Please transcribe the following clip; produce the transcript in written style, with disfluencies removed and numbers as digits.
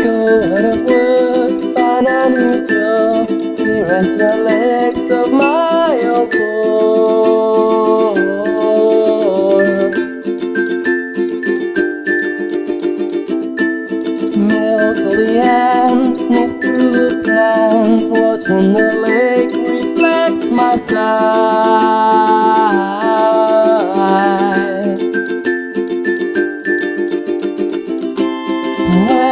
Go out of work, find a new job. He rents the legs of my old boy. Milk all the ants, sniff through the plants, watching the lake reflects my side.